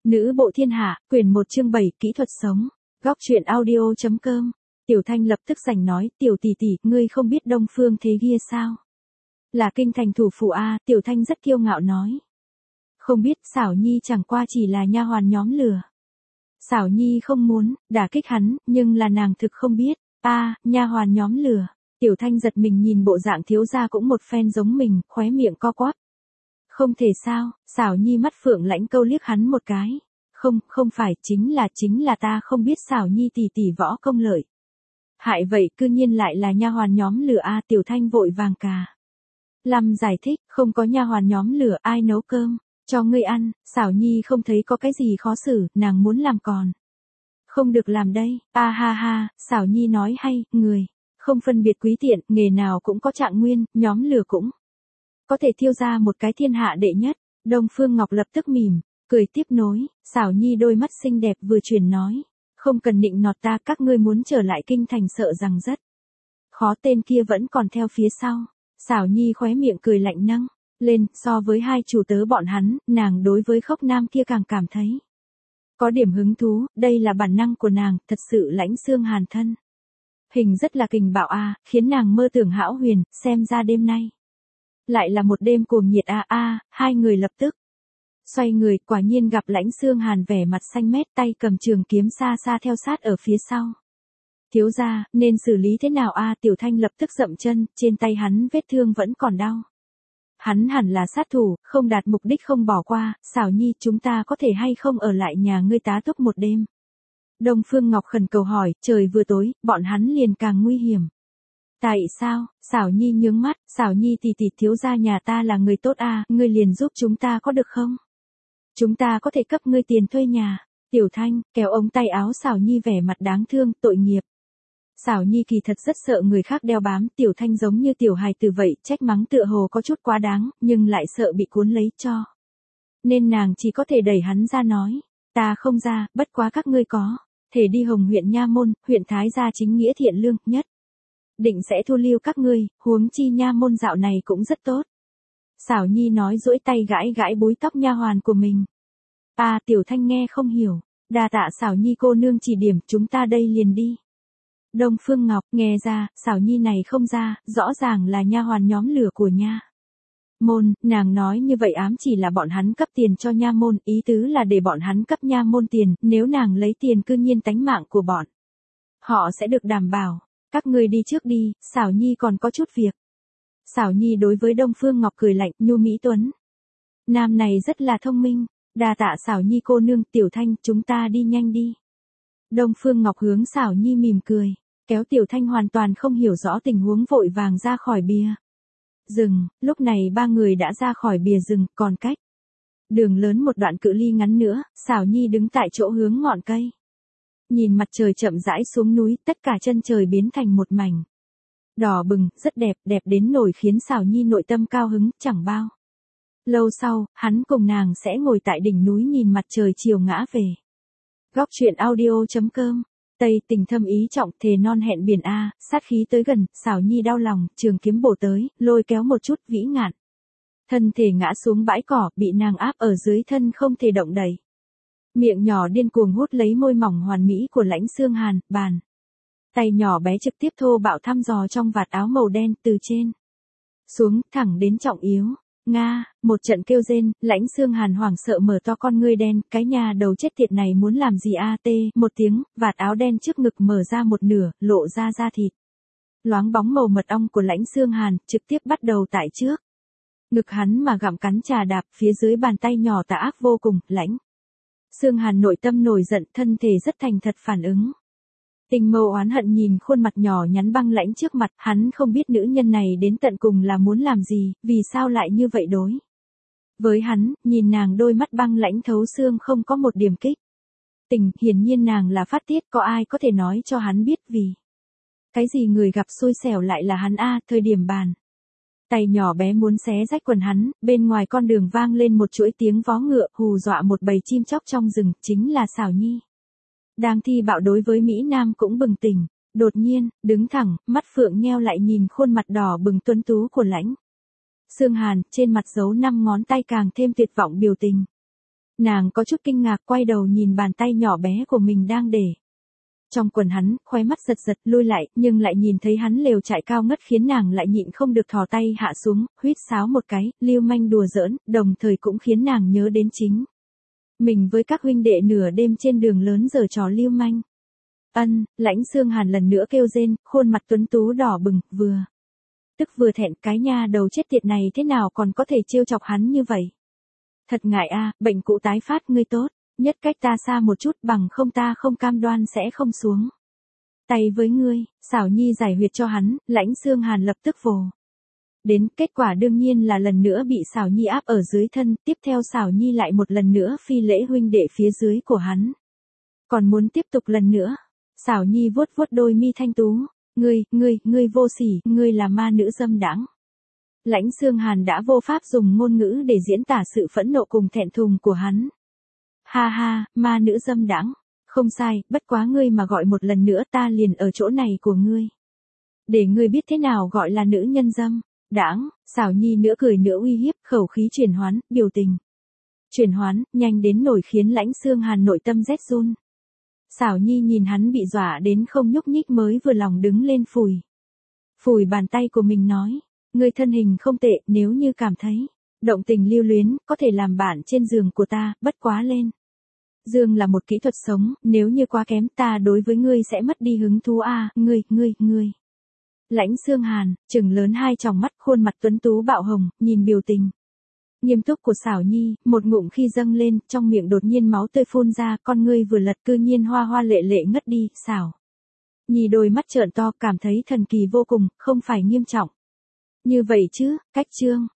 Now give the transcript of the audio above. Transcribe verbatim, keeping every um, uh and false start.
Nữ bộ thiên hạ, quyển một chương bảy, kỹ thuật sống. Góc truyện audio.com. Tiểu Thanh lập tức giành nói, tiểu tỷ tỷ, ngươi không biết Đông Phương Thế Ghia sao? Là kinh thành thủ phủ a, Tiểu Thanh rất kiêu ngạo nói. Không biết, Xảo Nhi chẳng qua chỉ là nha hoàn nhóm lừa. Xảo Nhi không muốn đả kích hắn, nhưng là nàng thực không biết. A, nha hoàn nhóm lừa. Tiểu Thanh giật mình nhìn bộ dạng thiếu gia cũng một phen giống mình, khóe miệng co quắp. Không thể sao, Xảo Nhi mắt phượng lãnh câu liếc hắn một cái. Không, không phải, chính là, chính là ta không biết Xảo Nhi tỷ tỷ võ công lợi. Hại vậy, cư nhiên lại là nha hoàn nhóm lửa a, Tiểu Thanh vội vàng cà. Lâm giải thích, không có nha hoàn nhóm lửa, ai nấu cơm, cho ngươi ăn, Xảo Nhi không thấy có cái gì khó xử, nàng muốn làm còn. Không được làm đây, a ha ha, Xảo Nhi nói hay, người, không phân biệt quý tiện, nghề nào cũng có trạng nguyên, nhóm lửa cũng có thể thiêu ra một cái thiên hạ đệ nhất. Đông Phương Ngọc lập tức mỉm, cười tiếp nối, Xảo Nhi đôi mắt xinh đẹp vừa chuyển nói, không cần nịnh nọt ta, các ngươi muốn trở lại kinh thành sợ rằng rất khó, tên kia vẫn còn theo phía sau. Xảo Nhi khóe miệng cười lạnh nâng lên, so với hai chủ tớ bọn hắn, nàng đối với Khốc Nam kia càng cảm thấy có điểm hứng thú, đây là bản năng của nàng, thật sự lãnh xương hàn thân. Hình rất là kình bạo a, khiến nàng mơ tưởng hão huyền, xem ra đêm nay lại là một đêm cuồng nhiệt a a, hai người lập tức xoay người, quả nhiên gặp lãnh xương hàn vẻ mặt xanh mét, tay cầm trường kiếm xa xa theo sát ở phía sau. Thiếu gia, nên xử lý thế nào a? Tiểu Thanh lập tức dậm chân, trên tay hắn vết thương vẫn còn đau. Hắn hẳn là sát thủ, không đạt mục đích không bỏ qua, Xảo Nhi, chúng ta có thể hay không ở lại nhà ngươi tá túc một đêm? Đông Phương Ngọc khẩn cầu hỏi, trời vừa tối, bọn hắn liền càng nguy hiểm. Tại sao? Xảo Nhi nhướng mắt, Xảo Nhi tỷ tỷ, thiếu gia nhà ta là người tốt a, ngươi liền giúp chúng ta có được không? Chúng ta có thể cấp ngươi tiền thuê nhà. Tiểu Thanh kéo ống tay áo Xảo Nhi vẻ mặt đáng thương, tội nghiệp. Xảo Nhi kỳ thật rất sợ người khác đeo bám, Tiểu Thanh giống như tiểu hài tử vậy, trách mắng tựa hồ có chút quá đáng, nhưng lại sợ bị cuốn lấy cho. Nên nàng chỉ có thể đẩy hắn ra nói, ta không ra, bất quá các ngươi có thể đi Hồng huyện Nha Môn, huyện Thái gia chính nghĩa thiện lương nhất định sẽ thu lưu các ngươi, huống chi Nha Môn dạo này cũng rất tốt. Xảo Nhi nói duỗi tay gãi gãi búi tóc nha hoàn của mình. À, Tiểu Thanh nghe không hiểu, đa tạ Xảo Nhi cô nương chỉ điểm, chúng ta đây liền đi. Đông Phương Ngọc nghe ra, Xảo Nhi này không ra, rõ ràng là nha hoàn nhóm lửa của Nha Môn, nàng nói như vậy ám chỉ là bọn hắn cấp tiền cho Nha Môn, ý tứ là để bọn hắn cấp Nha Môn tiền, nếu nàng lấy tiền cư nhiên tánh mạng của bọn họ sẽ được đảm bảo. Các ngươi đi trước đi, Xảo Nhi còn có chút việc. Xảo Nhi đối với Đông Phương Ngọc cười lạnh, nhu mỹ tuấn nam này rất là thông minh, đa tạ Xảo Nhi cô nương. Tiểu Thanh, chúng ta đi nhanh đi. Đông Phương Ngọc hướng Xảo Nhi mỉm cười, kéo Tiểu Thanh hoàn toàn không hiểu rõ tình huống vội vàng ra khỏi bìa rừng. Lúc này ba người đã ra khỏi bìa rừng, còn cách đường lớn một đoạn cự ly ngắn nữa. Xảo Nhi đứng tại chỗ hướng ngọn cây, nhìn mặt trời chậm rãi xuống núi, tất cả chân trời biến thành một mảnh đỏ bừng, rất đẹp, đẹp đến nổi khiến Xảo Nhi nội tâm cao hứng. Chẳng bao lâu sau, hắn cùng nàng sẽ ngồi tại đỉnh núi nhìn mặt trời chiều ngã về. Góc truyện audio.com. Tây tình thâm ý trọng, thề non hẹn biển a, sát khí tới gần, Xảo Nhi đau lòng, trường kiếm bổ tới, lôi kéo một chút, vĩ ngạn thân thể ngã xuống bãi cỏ, bị nàng áp ở dưới thân không thể động đậy. Miệng nhỏ điên cuồng hút lấy môi mỏng hoàn mỹ của lãnh xương hàn, bàn tay nhỏ bé trực tiếp thô bạo thăm dò trong vạt áo màu đen, từ trên xuống, thẳng đến trọng yếu. Nga, một trận kêu rên, lãnh xương hàn hoảng sợ mở to con ngươi đen, cái nhà đầu chết tiệt này muốn làm gì a? Tê, một tiếng, vạt áo đen trước ngực mở ra một nửa, lộ ra da thịt loáng bóng màu mật ong của lãnh xương hàn, trực tiếp bắt đầu tại trước ngực hắn mà gặm cắn trà đạp, phía dưới bàn tay nhỏ tà ác vô cùng. Lãnh xương hàn nội tâm nổi giận, thân thể rất thành thật phản ứng. Tình mâu oán hận nhìn khuôn mặt nhỏ nhắn băng lãnh trước mặt, hắn không biết nữ nhân này đến tận cùng là muốn làm gì, vì sao lại như vậy đối với hắn. Nhìn nàng đôi mắt băng lãnh thấu xương, không có một điểm kích tình, hiển nhiên nàng là phát tiết. Có ai có thể nói cho hắn biết vì cái gì người gặp xui xẻo lại là hắn a? Thời điểm bàn tay nhỏ bé muốn xé rách quần hắn, bên ngoài con đường vang lên một chuỗi tiếng vó ngựa, hù dọa một bầy chim chóc trong rừng, chính là Xảo Nhi đang thi bạo đối với Mỹ Nam cũng bừng tỉnh. Đột nhiên, đứng thẳng, mắt phượng nheo lại nhìn khuôn mặt đỏ bừng tuấn tú của lãnh xương hàn, trên mặt dấu năm ngón tay càng thêm tuyệt vọng biểu tình. Nàng có chút kinh ngạc quay đầu nhìn bàn tay nhỏ bé của mình đang để trong quần hắn, khóe mắt giật giật lui lại, nhưng lại nhìn thấy hắn lều trại cao ngất khiến nàng lại nhịn không được thò tay hạ xuống, huýt sáo một cái, lưu manh đùa giỡn, đồng thời cũng khiến nàng nhớ đến chính mình với các huynh đệ nửa đêm trên đường lớn giở trò lưu manh. Ân, Lãnh Xương Hàn lần nữa kêu rên, khuôn mặt tuấn tú đỏ bừng, vừa tức vừa thẹn, cái nha đầu chết tiệt này thế nào còn có thể trêu chọc hắn như vậy. Thật ngại a, bệnh cũ tái phát, ngươi tốt nhất cách ta xa một chút, bằng không ta không cam đoan sẽ không xuống tay với ngươi. Xảo Nhi giải huyệt cho hắn, Lãnh Xương Hàn lập tức vồ đến, kết quả đương nhiên là lần nữa bị Xảo Nhi áp ở dưới thân, tiếp theo Xảo Nhi lại một lần nữa phi lễ huynh đệ phía dưới của hắn. Còn muốn tiếp tục lần nữa. Xảo Nhi vuốt vuốt đôi mi thanh tú, ngươi, ngươi, ngươi vô sỉ, ngươi là ma nữ dâm đãng. Lãnh Xương Hàn đã vô pháp dùng ngôn ngữ để diễn tả sự phẫn nộ cùng thẹn thùng của hắn. Ha ha, ma nữ dâm đãng, không sai, bất quá ngươi mà gọi một lần nữa ta liền ở chỗ này của ngươi. Để ngươi biết thế nào gọi là nữ nhân dâm đãng. Xảo Nhi nữa cười nữa uy hiếp, khẩu khí chuyển hoán, biểu tình chuyển hoán, nhanh đến nổi khiến Lãnh Xương Hàn nội tâm rét run. Xảo Nhi nhìn hắn bị dọa đến không nhúc nhích mới vừa lòng đứng lên phủi phủi bàn tay của mình nói, ngươi thân hình không tệ, nếu như cảm thấy động tình lưu luyến, có thể làm bạn trên giường của ta, bất quá lên giường là một kỹ thuật sống, nếu như quá kém ta đối với ngươi sẽ mất đi hứng thú a, à, ngươi, ngươi, ngươi. Lãnh Xương Hàn, trừng lớn hai tròng mắt, khuôn mặt tuấn tú bạo hồng, nhìn biểu tình nghiêm túc của Xảo Nhi, một ngụm khi dâng lên, trong miệng đột nhiên máu tươi phun ra, con ngươi vừa lật cư nhiên hoa hoa lệ lệ ngất đi. Xảo Nhi đôi mắt trợn to, cảm thấy thần kỳ vô cùng, không phải nghiêm trọng như vậy chứ. Cách chương